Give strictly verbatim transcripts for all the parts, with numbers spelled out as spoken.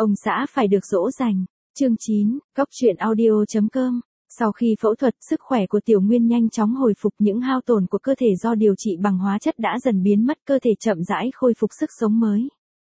Ông xã phải được dỗ dành. Chương chín, Cóc truyện audio chấm com. Sau khi phẫu thuật, sức khỏe của Tiểu Nguyên nhanh chóng hồi phục, những hao tổn của cơ thể do điều trị bằng hóa chất đã dần biến mất, cơ thể chậm rãi khôi phục sức sống mới.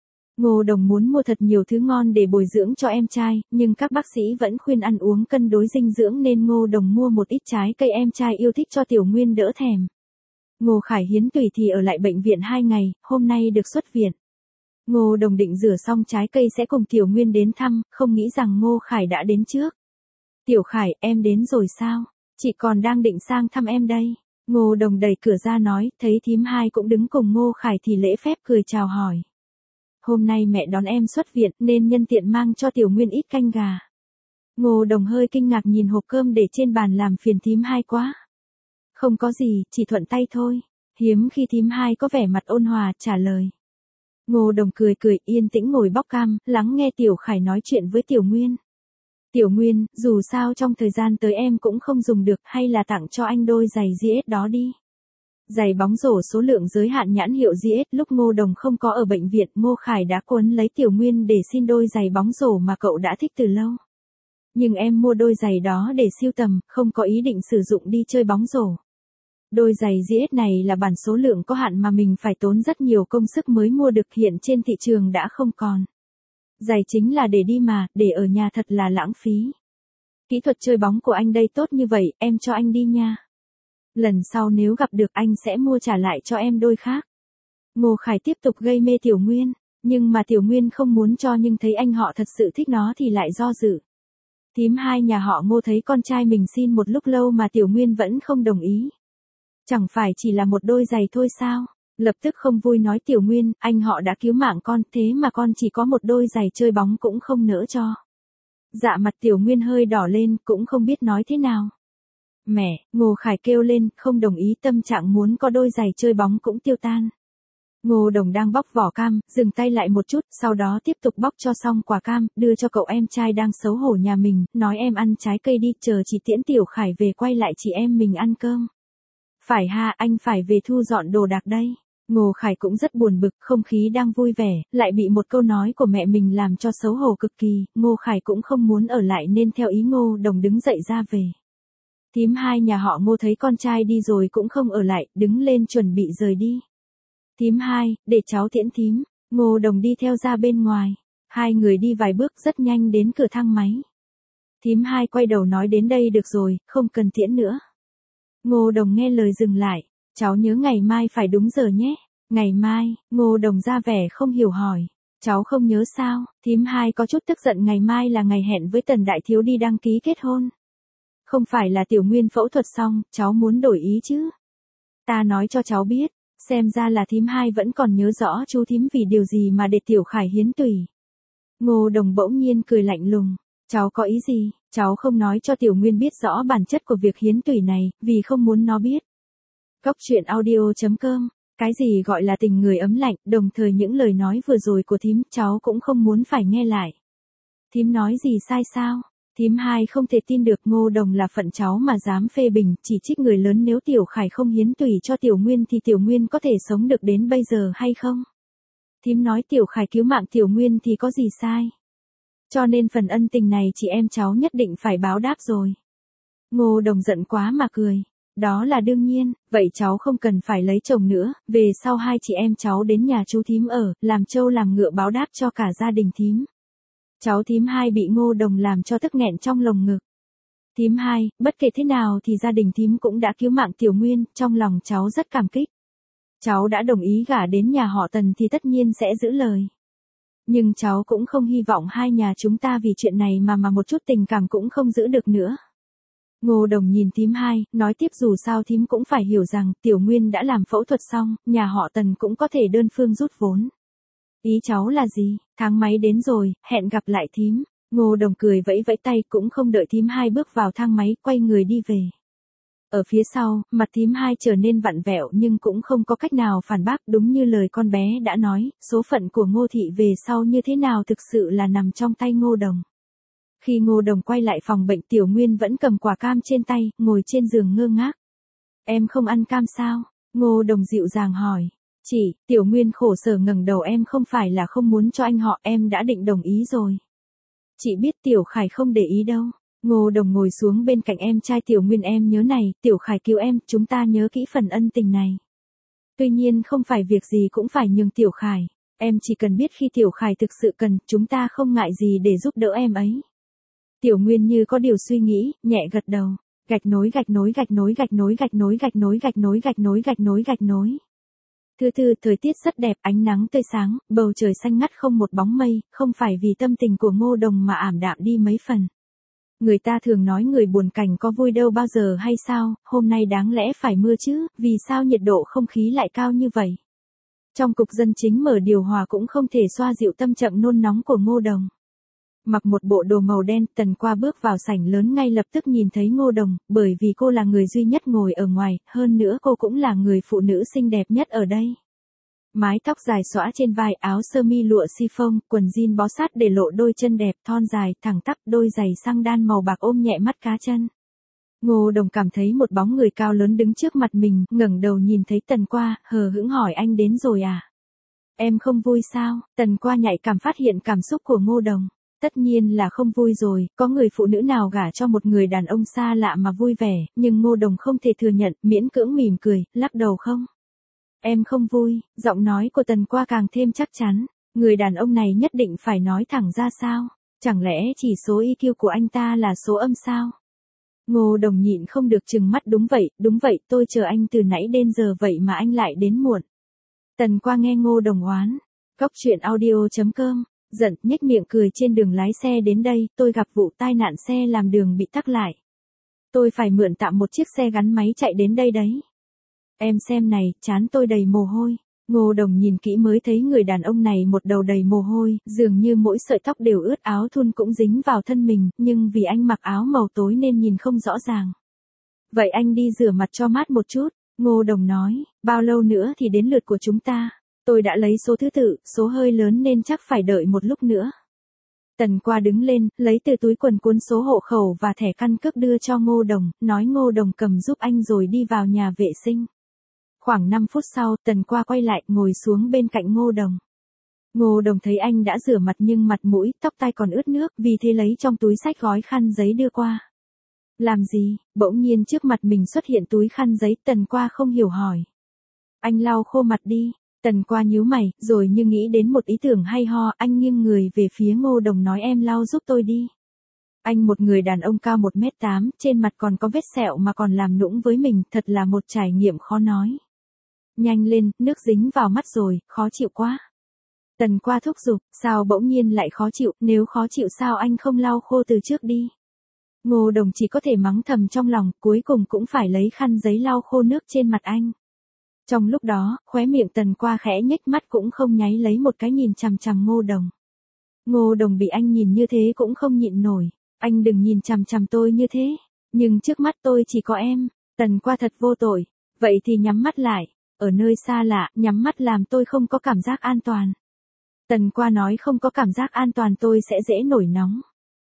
Ngô Đồng muốn mua thật nhiều thứ ngon để bồi dưỡng cho em trai, nhưng các bác sĩ vẫn khuyên ăn uống cân đối dinh dưỡng nên Ngô Đồng mua một ít trái cây em trai yêu thích cho Tiểu Nguyên đỡ thèm. Ngô Khải Hiến tùy thì ở lại bệnh viện hai ngày, hôm nay được xuất viện. Ngô Đồng định rửa xong trái cây sẽ cùng Tiểu Nguyên đến thăm, không nghĩ rằng Ngô Khải đã đến trước. Tiểu Khải, em đến rồi sao? Chị còn đang định sang thăm em đây. Ngô Đồng đẩy cửa ra nói, thấy thím hai cũng đứng cùng Ngô Khải thì lễ phép cười chào hỏi. Hôm nay mẹ đón em xuất viện nên nhân tiện mang cho Tiểu Nguyên ít canh gà. Ngô Đồng hơi kinh ngạc nhìn hộp cơm để trên bàn, làm phiền thím hai quá. Không có gì, chỉ thuận tay thôi. Hiếm khi thím hai có vẻ mặt ôn hòa trả lời. Ngô Đồng cười cười yên tĩnh ngồi bóc cam, lắng nghe Tiểu Khải nói chuyện với Tiểu Nguyên. Tiểu Nguyên, dù sao trong thời gian tới em cũng không dùng được, hay là tặng cho anh đôi giày giê ét đó đi. Giày bóng rổ số lượng giới hạn nhãn hiệu giê ét. Lúc Ngô Đồng không có ở bệnh viện, Ngô Khải đã quấn lấy Tiểu Nguyên để xin đôi giày bóng rổ mà cậu đã thích từ lâu. Nhưng em mua đôi giày đó để sưu tầm, không có ý định sử dụng đi chơi bóng rổ. Đôi giày giê ét này là bản số lượng có hạn mà mình phải tốn rất nhiều công sức mới mua được, hiện trên thị trường đã không còn. Giày chính là để đi mà, để ở nhà thật là lãng phí. Kỹ thuật chơi bóng của anh đây tốt như vậy, em cho anh đi nha. Lần sau nếu gặp được anh sẽ mua trả lại cho em đôi khác. Ngô Khải tiếp tục gây mê Tiểu Nguyên, nhưng mà Tiểu Nguyên không muốn cho, nhưng thấy anh họ thật sự thích nó thì lại do dự. Thím hai nhà họ Ngô thấy con trai mình xin một lúc lâu mà Tiểu Nguyên vẫn không đồng ý. Chẳng phải chỉ là một đôi giày thôi sao? Lập tức không vui nói Tiểu Nguyên, anh họ đã cứu mạng con, thế mà con chỉ có một đôi giày chơi bóng cũng không nỡ cho. Dạ mặt Tiểu Nguyên hơi đỏ lên, cũng không biết nói thế nào. Mẹ, Ngô Khải kêu lên, không đồng ý, tâm trạng muốn có đôi giày chơi bóng cũng tiêu tan. Ngô Đồng đang bóc vỏ cam, dừng tay lại một chút, sau đó tiếp tục bóc cho xong quả cam, đưa cho cậu em trai đang xấu hổ nhà mình, nói em ăn trái cây đi, chờ chị tiễn Tiểu Khải về quay lại chị em mình ăn cơm. Phải ha, anh phải về thu dọn đồ đạc đây. Ngô Khải cũng rất buồn bực, không khí đang vui vẻ, lại bị một câu nói của mẹ mình làm cho xấu hổ cực kỳ. Ngô Khải cũng không muốn ở lại nên theo ý Ngô Đồng đứng dậy ra về. Thím hai nhà họ Ngô thấy con trai đi rồi cũng không ở lại, đứng lên chuẩn bị rời đi. Thím hai, để cháu tiễn thím. Ngô Đồng đi theo ra bên ngoài. Hai người đi vài bước rất nhanh đến cửa thang máy. Thím hai quay đầu nói đến đây được rồi, không cần tiễn nữa. Ngô Đồng nghe lời dừng lại. Cháu nhớ ngày mai phải đúng giờ nhé. Ngày mai, Ngô Đồng ra vẻ không hiểu hỏi. Cháu không nhớ sao? Thím hai có chút tức giận, ngày mai là ngày hẹn với Tần Đại Thiếu đi đăng ký kết hôn. Không phải là Tiểu Nguyên phẫu thuật xong, cháu muốn đổi ý chứ? Ta nói cho cháu biết, xem ra là thím hai vẫn còn nhớ rõ chú thím vì điều gì mà để Tiểu Khải hiến tủy. Ngô Đồng bỗng nhiên cười lạnh lùng. Cháu có ý gì? Cháu không nói cho Tiểu Nguyên biết rõ bản chất của việc hiến tủy này, vì không muốn nó biết. Cóc truyện audio chấm com. Cái gì gọi là tình người ấm lạnh, đồng thời những lời nói vừa rồi của thím, cháu cũng không muốn phải nghe lại. Thím nói gì sai sao? Thím hai không thể tin được Ngô Đồng là phận cháu mà dám phê bình, chỉ trích người lớn. Nếu Tiểu Khải không hiến tủy cho Tiểu Nguyên thì Tiểu Nguyên có thể sống được đến bây giờ hay không? Thím nói Tiểu Khải cứu mạng Tiểu Nguyên thì có gì sai? Cho nên phần ân tình này chị em cháu nhất định phải báo đáp rồi. Ngô Đồng giận quá mà cười. Đó là đương nhiên, vậy cháu không cần phải lấy chồng nữa, về sau hai chị em cháu đến nhà chú thím ở, làm trâu làm ngựa báo đáp cho cả gia đình thím. Cháu thím hai bị Ngô Đồng làm cho tức nghẹn trong lồng ngực. Thím hai, bất kể thế nào thì gia đình thím cũng đã cứu mạng Tiểu Nguyên, trong lòng cháu rất cảm kích. Cháu đã đồng ý gả đến nhà họ Tần thì tất nhiên sẽ giữ lời. Nhưng cháu cũng không hy vọng hai nhà chúng ta vì chuyện này mà mà một chút tình cảm cũng không giữ được nữa. Ngô Đồng nhìn thím hai, nói tiếp dù sao thím cũng phải hiểu rằng Tiểu Nguyên đã làm phẫu thuật xong, nhà họ Tần cũng có thể đơn phương rút vốn. Ý cháu là gì? Tháng máy đến rồi, hẹn gặp lại thím. Ngô Đồng cười vẫy vẫy tay, cũng không đợi thím hai bước vào thang máy, quay người đi về. Ở phía sau, mặt thím hai trở nên vặn vẹo nhưng cũng không có cách nào phản bác, đúng như lời con bé đã nói, số phận của Ngô thị về sau như thế nào thực sự là nằm trong tay Ngô Đồng. Khi Ngô Đồng quay lại phòng bệnh, Tiểu Nguyên vẫn cầm quả cam trên tay, ngồi trên giường ngơ ngác. Em không ăn cam sao? Ngô Đồng dịu dàng hỏi. Chị, Tiểu Nguyên khổ sở ngẩng đầu, em không phải là không muốn cho anh họ, em đã định đồng ý rồi. Chị biết Tiểu Khải không để ý đâu. Ngô Đồng ngồi xuống bên cạnh em trai Tiểu Nguyên, em nhớ này, Tiểu Khải cứu em, chúng ta nhớ kỹ phần ân tình này. Tuy nhiên không phải việc gì cũng phải nhường Tiểu Khải, em chỉ cần biết khi Tiểu Khải thực sự cần, chúng ta không ngại gì để giúp đỡ em ấy. Tiểu Nguyên như có điều suy nghĩ, nhẹ gật đầu. Gạch nối gạch nối gạch nối gạch nối gạch nối gạch nối gạch nối gạch nối gạch nối gạch nối. Thứ tư, thời tiết rất đẹp, ánh nắng tươi sáng, bầu trời xanh ngắt không một bóng mây, không phải vì tâm tình của Ngô Đồng mà ảm đạm đi mấy phần. Người ta thường nói người buồn cảnh có vui đâu bao giờ hay sao, hôm nay đáng lẽ phải mưa chứ, vì sao nhiệt độ không khí lại cao như vậy. Trong cục dân chính mở điều hòa cũng không thể xoa dịu tâm trạng nôn nóng của Ngô Đồng. Mặc một bộ đồ màu đen, Tần Qua bước vào sảnh lớn ngay lập tức nhìn thấy Ngô Đồng, bởi vì cô là người duy nhất ngồi ở ngoài, hơn nữa cô cũng là người phụ nữ xinh đẹp nhất ở đây. Mái tóc dài xõa trên vai, áo sơ mi lụa chiffon, quần jean bó sát để lộ đôi chân đẹp thon dài, thẳng tắp, đôi giày xăng đan màu bạc ôm nhẹ mắt cá chân. Ngô Đồng cảm thấy một bóng người cao lớn đứng trước mặt mình, ngẩng đầu nhìn thấy Tần Qua, hờ hững hỏi, anh đến rồi à? Em không vui sao? Tần Qua nhạy cảm phát hiện cảm xúc của Ngô Đồng. Tất nhiên là không vui rồi, có người phụ nữ nào gả cho một người đàn ông xa lạ mà vui vẻ, nhưng Ngô Đồng không thể thừa nhận, miễn cưỡng mỉm cười, lắc đầu không. Em không vui, giọng nói của Tần Qua càng thêm chắc chắn, người đàn ông này nhất định phải nói thẳng ra sao, chẳng lẽ chỉ số i kiu của anh ta là số âm sao? Ngô Đồng nhịn không được trừng mắt, đúng vậy, đúng vậy, tôi chờ anh từ nãy đến giờ vậy mà anh lại đến muộn. Tần Qua nghe Ngô Đồng oán, Góc Chuyện Audio chấm com, giận, nhếch miệng cười, trên đường lái xe đến đây, tôi gặp vụ tai nạn xe làm đường bị tắc lại. Tôi phải mượn tạm một chiếc xe gắn máy chạy đến đây đấy. Em xem này, trán tôi đầy mồ hôi. Ngô Đồng nhìn kỹ mới thấy người đàn ông này một đầu đầy mồ hôi, dường như mỗi sợi tóc đều ướt, áo thun cũng dính vào thân mình, nhưng vì anh mặc áo màu tối nên nhìn không rõ ràng. Vậy anh đi rửa mặt cho mát một chút, Ngô Đồng nói, bao lâu nữa thì đến lượt của chúng ta? Tôi đã lấy số thứ tự, số hơi lớn nên chắc phải đợi một lúc nữa. Tần Qua đứng lên, lấy từ túi quần cuốn số hộ khẩu và thẻ căn cước đưa cho Ngô Đồng, nói Ngô Đồng cầm giúp anh rồi đi vào nhà vệ sinh. Khoảng năm phút sau, Tần Qua quay lại, ngồi xuống bên cạnh Ngô Đồng. Ngô Đồng thấy anh đã rửa mặt nhưng mặt mũi, tóc tai còn ướt nước, vì thế lấy trong túi xách gói khăn giấy đưa qua. Làm gì? Bỗng nhiên trước mặt mình xuất hiện túi khăn giấy, Tần Qua không hiểu hỏi. Anh lau khô mặt đi. Tần Qua nhíu mày, rồi như nghĩ đến một ý tưởng hay ho, anh nghiêng người về phía Ngô Đồng nói, em lau giúp tôi đi. Anh một người đàn ông cao một mét tám, trên mặt còn có vết sẹo mà còn làm nũng với mình, thật là một trải nghiệm khó nói. Nhanh lên, nước dính vào mắt rồi, khó chịu quá. Tần Qua thúc giục, sao bỗng nhiên lại khó chịu, nếu khó chịu sao anh không lau khô từ trước đi. Ngô Đồng chỉ có thể mắng thầm trong lòng, cuối cùng cũng phải lấy khăn giấy lau khô nước trên mặt anh. Trong lúc đó, khóe miệng Tần Qua khẽ nhếch, mắt cũng không nháy lấy một cái nhìn chằm chằm Ngô Đồng. Ngô Đồng bị anh nhìn như thế cũng không nhịn nổi, anh đừng nhìn chằm chằm tôi như thế, nhưng trước mắt tôi chỉ có em. Tần Qua thật vô tội, vậy thì nhắm mắt lại, ở nơi xa lạ, nhắm mắt làm tôi không có cảm giác an toàn. Tần Qua nói, không có cảm giác an toàn tôi sẽ dễ nổi nóng.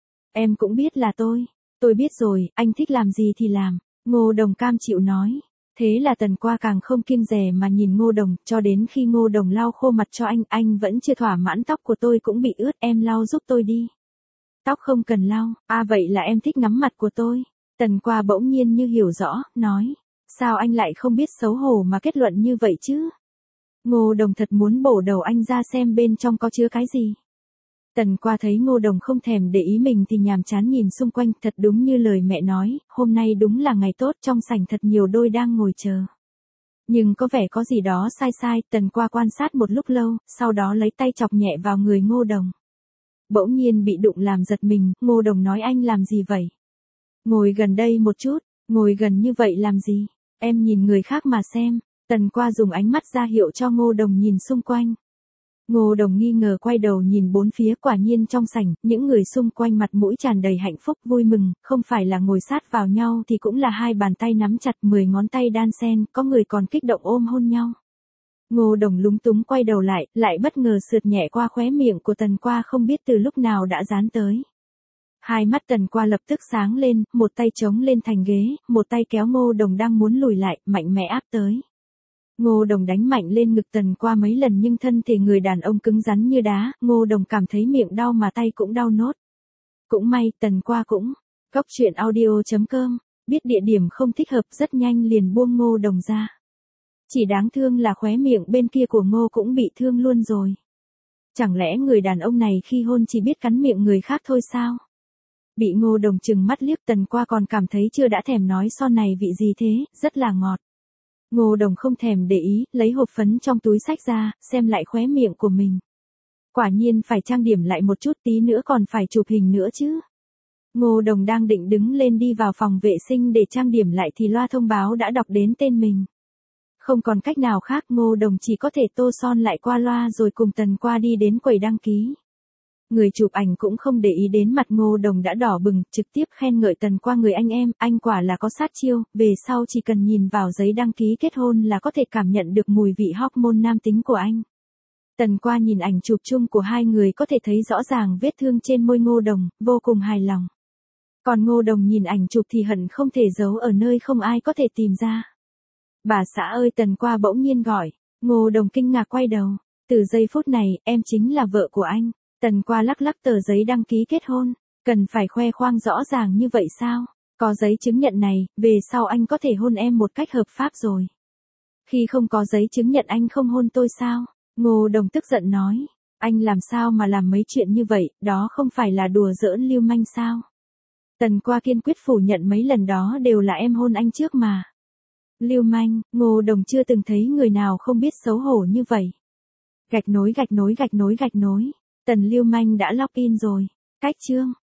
Em cũng biết là tôi, tôi biết rồi, anh thích làm gì thì làm, Ngô Đồng cam chịu nói. Thế là Tần Qua càng không kiêng dè mà nhìn Ngô Đồng, cho đến khi Ngô Đồng lau khô mặt cho anh, anh vẫn chưa thỏa mãn, tóc của tôi cũng bị ướt, em lau giúp tôi đi. Tóc không cần lau, à vậy là em thích ngắm mặt của tôi. Tần Qua bỗng nhiên như hiểu rõ, nói, sao anh lại không biết xấu hổ mà kết luận như vậy chứ? Ngô Đồng thật muốn bổ đầu anh ra xem bên trong có chứa cái gì. Tần Qua thấy Ngô Đồng không thèm để ý mình thì nhàm chán nhìn xung quanh, thật đúng như lời mẹ nói, hôm nay đúng là ngày tốt, trong sảnh thật nhiều đôi đang ngồi chờ. Nhưng có vẻ có gì đó sai sai, Tần Qua quan sát một lúc lâu, sau đó lấy tay chọc nhẹ vào người Ngô Đồng. Bỗng nhiên bị đụng làm giật mình, Ngô Đồng nói, anh làm gì vậy? Ngồi gần đây một chút, ngồi gần như vậy làm gì? Em nhìn người khác mà xem. Tần Qua dùng ánh mắt ra hiệu cho Ngô Đồng nhìn xung quanh. Ngô Đồng nghi ngờ quay đầu nhìn bốn phía, quả nhiên trong sảnh, những người xung quanh mặt mũi tràn đầy hạnh phúc vui mừng, không phải là ngồi sát vào nhau thì cũng là hai bàn tay nắm chặt, mười ngón tay đan xen, có người còn kích động ôm hôn nhau. Ngô Đồng lúng túng quay đầu lại, lại bất ngờ sượt nhẹ qua khóe miệng của Tần Qua, không biết từ lúc nào đã dán tới. Hai mắt Tần Qua lập tức sáng lên, một tay chống lên thành ghế, một tay kéo Ngô Đồng đang muốn lùi lại, mạnh mẽ áp tới. Ngô Đồng đánh mạnh lên ngực Tần Qua mấy lần nhưng thân thể người đàn ông cứng rắn như đá, Ngô Đồng cảm thấy miệng đau mà tay cũng đau nốt. Cũng may Tần Qua cũng. Góc truyện audio.com, biết địa điểm không thích hợp rất nhanh liền buông Ngô Đồng ra. Chỉ đáng thương là khóe miệng bên kia của Ngô cũng bị thương luôn rồi. Chẳng lẽ người đàn ông này khi hôn chỉ biết cắn miệng người khác thôi sao? Bị Ngô Đồng trừng mắt liếc Tần Qua còn cảm thấy chưa đã thèm nói son này vị gì thế, rất là ngọt. Ngô Đồng không thèm để ý, lấy hộp phấn trong túi xách ra, xem lại khóe miệng của mình. Quả nhiên phải trang điểm lại một chút, tí nữa còn phải chụp hình nữa chứ. Ngô Đồng đang định đứng lên đi vào phòng vệ sinh để trang điểm lại thì loa thông báo đã đọc đến tên mình. Không còn cách nào khác, Ngô Đồng chỉ có thể tô son lại qua loa rồi cùng Tần Qua đi đến quầy đăng ký. Người chụp ảnh cũng không để ý đến mặt Ngô Đồng đã đỏ bừng, trực tiếp khen ngợi Tần Qua người anh em, anh quả là có sát chiêu, về sau chỉ cần nhìn vào giấy đăng ký kết hôn là có thể cảm nhận được mùi vị hormone nam tính của anh. Tần Qua nhìn ảnh chụp chung của hai người có thể thấy rõ ràng vết thương trên môi Ngô Đồng, vô cùng hài lòng. Còn Ngô Đồng nhìn ảnh chụp thì hận không thể giấu ở nơi không ai có thể tìm ra. Bà xã ơi, Tần Qua bỗng nhiên gọi. Ngô Đồng kinh ngạc quay đầu. Từ giây phút này, em chính là vợ của anh. Tần Qua lắc lắc tờ giấy đăng ký kết hôn. Cần phải khoe khoang rõ ràng như vậy sao? Có giấy chứng nhận này, về sau anh có thể hôn em một cách hợp pháp rồi. Khi không có giấy chứng nhận anh không hôn tôi sao? Ngô Đồng tức giận nói. Anh làm sao mà làm mấy chuyện như vậy, đó không phải là đùa giỡn lưu manh sao? Tần Qua kiên quyết phủ nhận mấy lần đó đều là em hôn anh trước mà. Lưu manh, Ngô Đồng chưa từng thấy người nào không biết xấu hổ như vậy. Gạch nối gạch nối gạch nối gạch nối. Tần lưu manh đã log in rồi. Cách chương.